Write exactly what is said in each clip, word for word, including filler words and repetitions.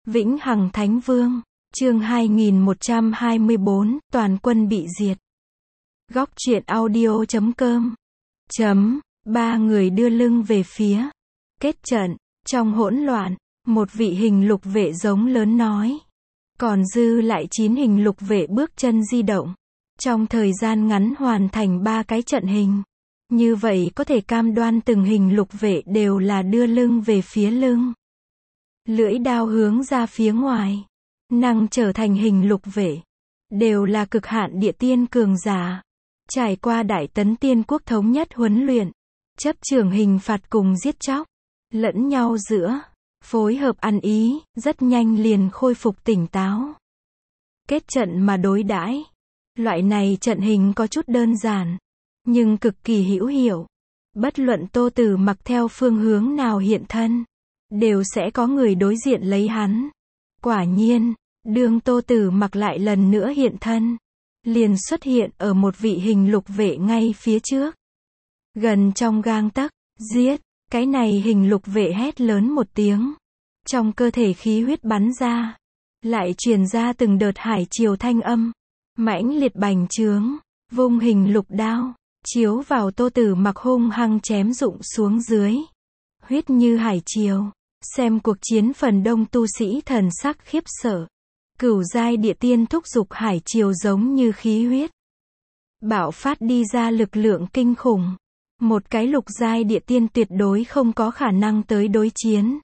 Vĩnh Hằng Thánh Vương, chương hai nghìn một trăm hai mươi bốn, toàn quân bị diệt. Góc truyện audio chấm com. Chấm, ba người đưa lưng về phía. Kết trận, trong hỗn loạn, một vị hình lục vệ giống lớn nói. Còn dư lại chín hình lục vệ bước chân di động. Trong thời gian ngắn hoàn thành ba cái trận hình. Như vậy có thể cam đoan từng hình lục vệ đều là đưa lưng về phía lưng. Lưỡi đao hướng ra phía ngoài. Năng trở thành hình lục vệ. Đều là cực hạn địa tiên cường giả. Trải qua Đại Tấn Tiên Quốc thống nhất huấn luyện. Chấp trường hình phạt cùng giết chóc. Lẫn nhau giữa. Phối hợp ăn ý, rất nhanh liền khôi phục tỉnh táo. Kết trận mà đối đãi. Loại này trận hình có chút đơn giản. Nhưng cực kỳ hữu hiệu. Bất luận Tô Tử Mặc theo phương hướng nào hiện thân. Đều sẽ có người đối diện lấy hắn. Quả nhiên, đương Tô Tử Mặc lại lần nữa hiện thân. Liền xuất hiện ở một vị hình lục vệ ngay phía trước. Gần trong gang tấc, giết, cái này hình lục vệ hét lớn một tiếng. Trong cơ thể khí huyết bắn ra. Lại truyền ra từng đợt hải triều thanh âm. Mãnh liệt bành trướng, vung hình lục đao. Chiếu vào Tô Tử Mặc hung hăng chém rụng xuống dưới. Huyết như hải triều. Xem cuộc chiến phần đông tu sĩ thần sắc khiếp sợ. Cửu giai địa tiên thúc giục hải triều giống như khí huyết. Bạo phát đi ra lực lượng kinh khủng. Một cái lục giai địa tiên tuyệt đối không có khả năng tới đối chiến.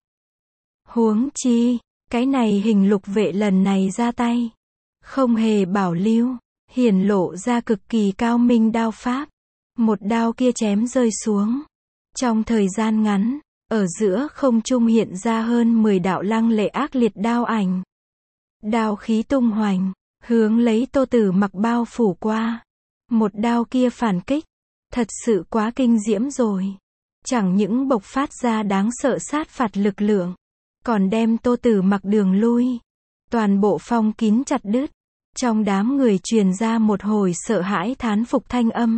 Huống chi, cái này hình lục vệ lần này ra tay. Không hề bảo lưu, hiển lộ ra cực kỳ cao minh đao pháp. Một đao kia chém rơi xuống. Trong thời gian ngắn, ở giữa không trung hiện ra hơn mười đạo lăng lệ ác liệt đao ảnh. Đao khí tung hoành, hướng lấy Tô Tử Mặc bao phủ qua. Một đao kia phản kích, thật sự quá kinh diễm rồi. Chẳng những bộc phát ra đáng sợ sát phạt lực lượng, còn đem Tô Tử Mặc đường lui. Toàn bộ phong kín chặt đứt. Trong đám người truyền ra một hồi sợ hãi thán phục thanh âm.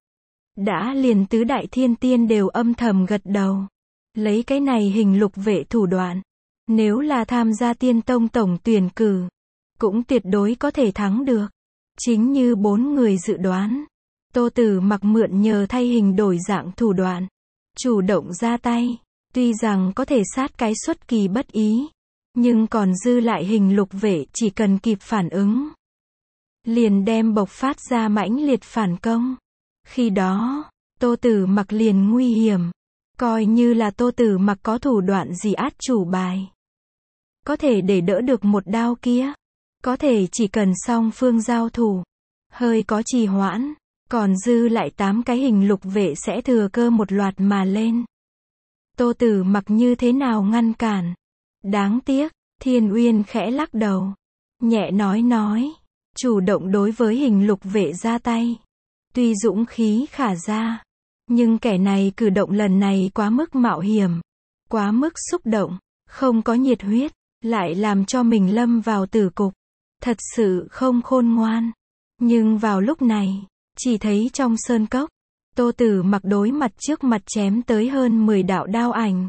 Đã liền tứ đại thiên tiên đều âm thầm gật đầu. Lấy cái này hình lục vệ thủ đoạn. Nếu là tham gia tiên tông tổng tuyển cử. Cũng tuyệt đối có thể thắng được. Chính như bốn người dự đoán. Tô Tử Mặc mượn nhờ thay hình đổi dạng thủ đoạn. Chủ động ra tay. Tuy rằng có thể sát cái xuất kỳ bất ý. Nhưng còn dư lại hình lục vệ chỉ cần kịp phản ứng. Liền đem bộc phát ra mãnh liệt phản công. Khi đó, Tô Tử Mặc liền nguy hiểm. Coi như là Tô Tử Mặc có thủ đoạn gì át chủ bài. Có thể để đỡ được một đao kia. Có thể chỉ cần song phương giao thủ. Hơi có trì hoãn. Còn dư lại tám cái hình lục vệ sẽ thừa cơ một loạt mà lên. Tô Tử Mặc như thế nào ngăn cản. Đáng tiếc, Thiên Uyên khẽ lắc đầu. Nhẹ nói nói. Chủ động đối với hình lục vệ ra tay. Tuy dũng khí khả ra. Nhưng kẻ này cử động lần này quá mức mạo hiểm. Quá mức xúc động. Không có nhiệt huyết. Lại làm cho mình lâm vào tử cục. Thật sự không khôn ngoan. Nhưng vào lúc này. Chỉ thấy trong sơn cốc. Tô Tử Mặc đối mặt trước mặt chém tới hơn mười đạo đao ảnh.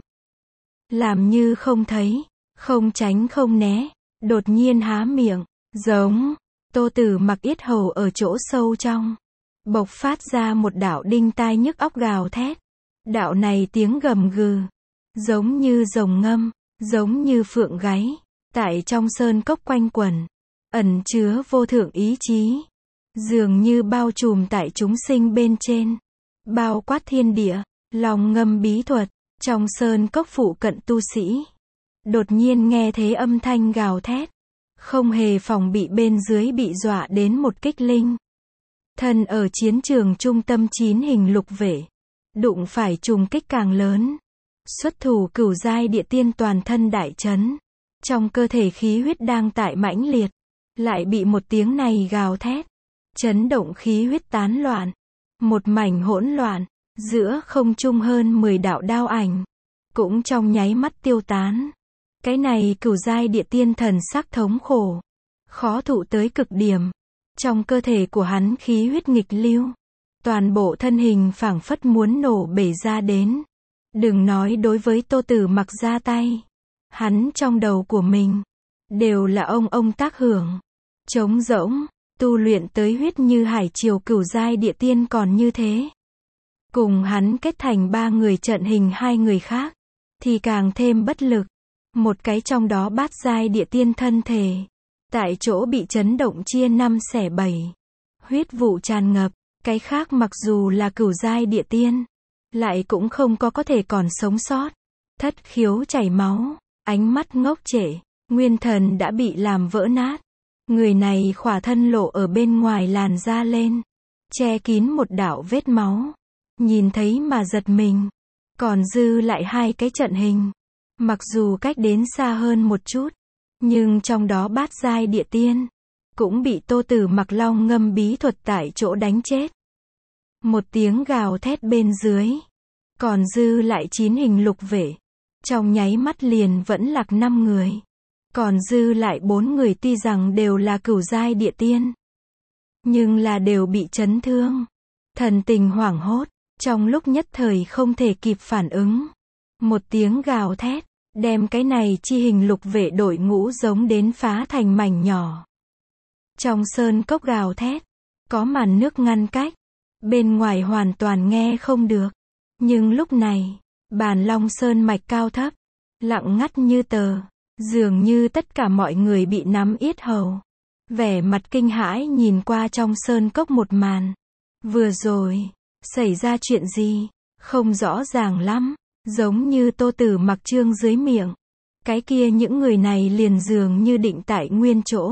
Làm như không thấy. Không tránh không né. Đột nhiên há miệng. Giống. Tô Tử Mặc yết hầu ở chỗ sâu trong. Bộc phát ra một đạo đinh tai nhức óc gào thét. Đạo này tiếng gầm gừ. Giống như rồng ngâm. Giống như phượng gáy. Tại trong sơn cốc quanh quẩn. Ẩn chứa vô thượng ý chí. Dường như bao trùm tại chúng sinh bên trên. Bao quát thiên địa. Lòng ngâm bí thuật. Trong sơn cốc phụ cận tu sĩ. Đột nhiên nghe thế âm thanh gào thét. Không hề phòng bị bên dưới bị dọa đến một kích linh. Thân ở chiến trường trung tâm chín hình lục vệ. Đụng phải trùng kích càng lớn. Xuất thủ cửu giai địa tiên toàn thân đại chấn. Trong cơ thể khí huyết đang tại mãnh liệt. Lại bị một tiếng này gào thét. Chấn động khí huyết tán loạn. Một mảnh hỗn loạn. Giữa không trung hơn mười đạo đao ảnh. Cũng trong nháy mắt tiêu tán. Cái này cửu giai địa tiên thần sắc thống khổ. Khó thụ tới cực điểm. Trong cơ thể của hắn khí huyết nghịch lưu. Toàn bộ thân hình phảng phất muốn nổ bể ra đến. Đừng nói đối với Tô Tử Mặc ra tay. Hắn trong đầu của mình. đều là ông ông tác hưởng. Trống rỗng, tu luyện tới huyết như hải triều cửu giai địa tiên còn như thế. Cùng hắn kết thành ba người trận hình hai người khác, thì càng thêm bất lực. Một cái trong đó bát giai địa tiên thân thể, tại chỗ bị chấn động chia năm xẻ bảy. Huyết vụ tràn ngập, cái khác mặc dù là cửu giai địa tiên, lại cũng không có có thể còn sống sót. Thất khiếu chảy máu, ánh mắt ngốc trệ, nguyên thần đã bị làm vỡ nát. Người này khỏa thân lộ ở bên ngoài làn da lên, che kín một đạo vết máu. Nhìn thấy mà giật mình. Còn dư lại hai cái trận hình. Mặc dù cách đến xa hơn một chút, nhưng trong đó bát giai địa tiên, cũng bị Tô Tử Mặc long ngâm bí thuật tại chỗ đánh chết. Một tiếng gào thét bên dưới. Còn dư lại chín hình lục vệ. Trong nháy mắt liền vẫn lạc năm người. Còn dư lại bốn người tuy rằng đều là cửu giai địa tiên, nhưng là đều bị chấn thương. Thần tình hoảng hốt, trong lúc nhất thời không thể kịp phản ứng. Một tiếng gào thét, đem cái này chi hình lục vệ đội ngũ giống đến phá thành mảnh nhỏ. Trong sơn cốc gào thét, có màn nước ngăn cách, bên ngoài hoàn toàn nghe không được. Nhưng lúc này, Bàn Long Sơn mạch cao thấp, lặng ngắt như tờ, dường như tất cả mọi người bị nắm yết hầu. Vẻ mặt kinh hãi nhìn qua trong sơn cốc một màn. Vừa rồi, xảy ra chuyện gì? Không rõ ràng lắm, giống như Tô Tử Mặc trương dưới miệng. Cái kia những người này liền dường như định tại nguyên chỗ.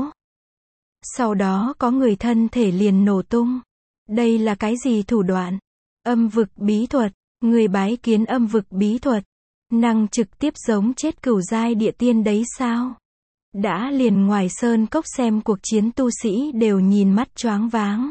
Sau đó có người thân thể liền nổ tung. Đây là cái gì thủ đoạn? Âm vực bí thuật, người bái kiến âm vực bí thuật, năng trực tiếp giống chết cửu giai địa tiên đấy sao? Đã liền ngoài sơn cốc xem cuộc chiến tu sĩ đều nhìn mắt choáng váng.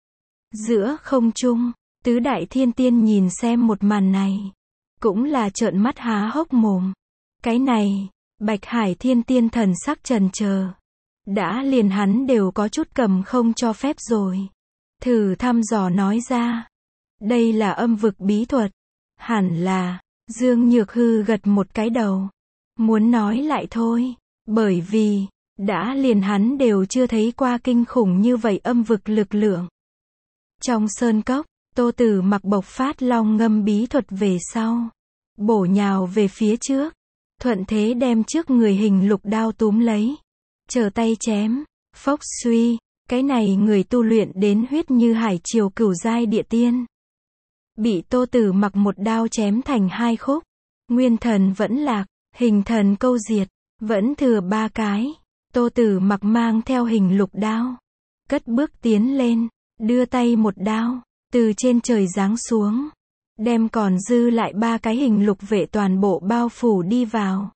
Giữa không trung, tứ đại thiên tiên nhìn xem một màn này, cũng là trợn mắt há hốc mồm. Cái này, Bạch Hải thiên tiên thần sắc trần chờ. Đã liền hắn đều có chút cầm không cho phép rồi. Thử thăm dò nói ra. Đây là âm vực bí thuật. Hẳn là, Dương Nhược Hư gật một cái đầu. Muốn nói lại thôi. Bởi vì, đã liền hắn đều chưa thấy qua kinh khủng như vậy âm vực lực lượng. Trong sơn cốc, Tô Tử Mặc bộc phát long ngâm bí thuật về sau. Bổ nhào về phía trước. Thuận thế đem trước người hình lục đao túm lấy. Chờ tay chém. Phốc suy. Cái này người tu luyện đến huyết như hải triều cửu giai địa tiên. Bị Tô Tử Mặc một đao chém thành hai khúc. Nguyên thần vẫn lạc. Hình thần câu diệt. Vẫn thừa ba cái. Tô Tử Mặc mang theo hình lục đao. Cất bước tiến lên. Đưa tay một đao. Từ trên trời giáng xuống. Đem còn dư lại ba cái hình lục vệ toàn bộ bao phủ đi vào.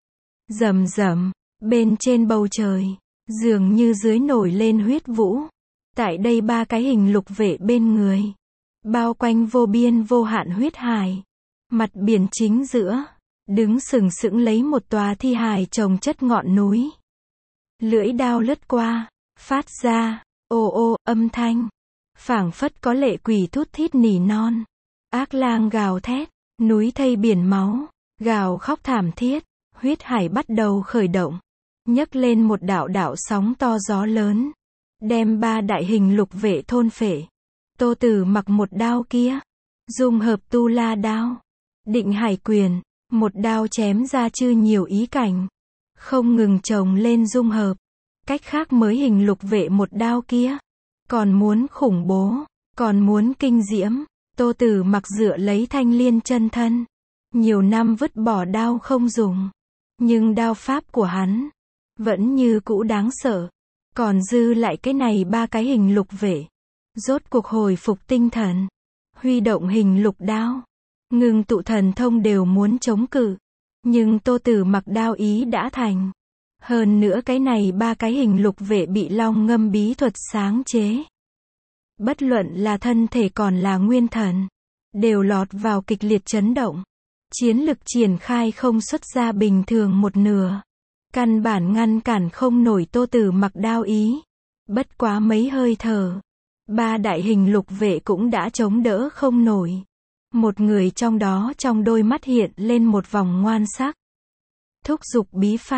Rầm rầm. Bên trên bầu trời. Dường như dưới nổi lên huyết vũ. Tại đây ba cái hình lục vệ bên người. Bao quanh vô biên vô hạn huyết hải. Mặt biển chính giữa. Đứng sừng sững lấy một tòa thi hài chồng chất ngọn núi. Lưỡi đao lướt qua. Phát ra. Ô ô âm thanh. Phảng phất có lệ quỷ thút thít nỉ non. Ác lang gào thét. Núi thây biển máu. Gào khóc thảm thiết. Huyết hải bắt đầu khởi động. Nhấc lên một đạo đạo sóng to gió lớn. Đem ba đại hình lục vệ thôn phệ. Tô Tử Mặc một đao kia. Dung hợp tu la đao. Định hải quyền. Một đao chém ra chư nhiều ý cảnh. Không ngừng chồng lên dung hợp. Cách khác mới hình lục vệ một đao kia. Còn muốn khủng bố. Còn muốn kinh diễm. Tô Tử Mặc dựa lấy thanh liên chân thân. Nhiều năm vứt bỏ đao không dùng. Nhưng đao pháp của hắn vẫn như cũ đáng sợ. Còn dư lại cái này ba cái hình lục vệ. Rốt cuộc hồi phục tinh thần. Huy động hình lục đao. Ngưng tụ thần thông đều muốn chống cự. Nhưng Tô Tử Mặc đao ý đã thành. Hơn nữa cái này ba cái hình lục vệ bị long ngâm bí thuật sáng chế. Bất luận là thân thể còn là nguyên thần. Đều lọt vào kịch liệt chấn động. Chiến lực triển khai không xuất ra bình thường một nửa. Căn bản ngăn cản không nổi Tô Tử Mặc đao ý. Bất quá mấy hơi thở. Ba đại hình lục vệ cũng đã chống đỡ không nổi. Một người trong đó trong đôi mắt hiện lên một vòng ngoan sắc. Thúc giục bí pháp.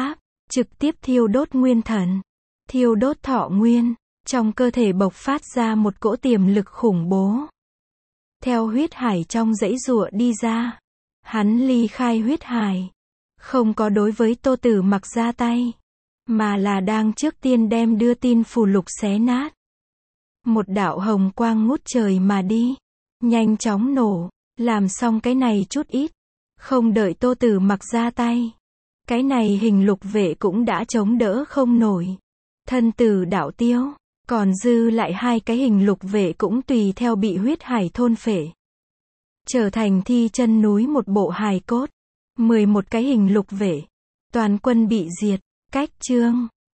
trực tiếp thiêu đốt nguyên thần, thiêu đốt thọ nguyên, trong cơ thể bộc phát ra một cỗ tiềm lực khủng bố. Theo huyết hải trong giãy giụa đi ra, hắn ly khai huyết hải, không có đối với Tô Tử Mặc ra tay, mà là đang trước tiên đem đưa tin phù lục xé nát. Một đạo hồng quang ngút trời mà đi, nhanh chóng nổ, làm xong cái này chút ít, không đợi Tô Tử Mặc ra tay. Cái này hình lục vệ cũng đã chống đỡ không nổi. Thân tử đạo tiêu, còn dư lại hai cái hình lục vệ cũng tùy theo bị huyết hải thôn phệ. Trở thành thi chân núi một bộ hài cốt. mười một cái hình lục vệ. Toàn quân bị diệt. Cách chương.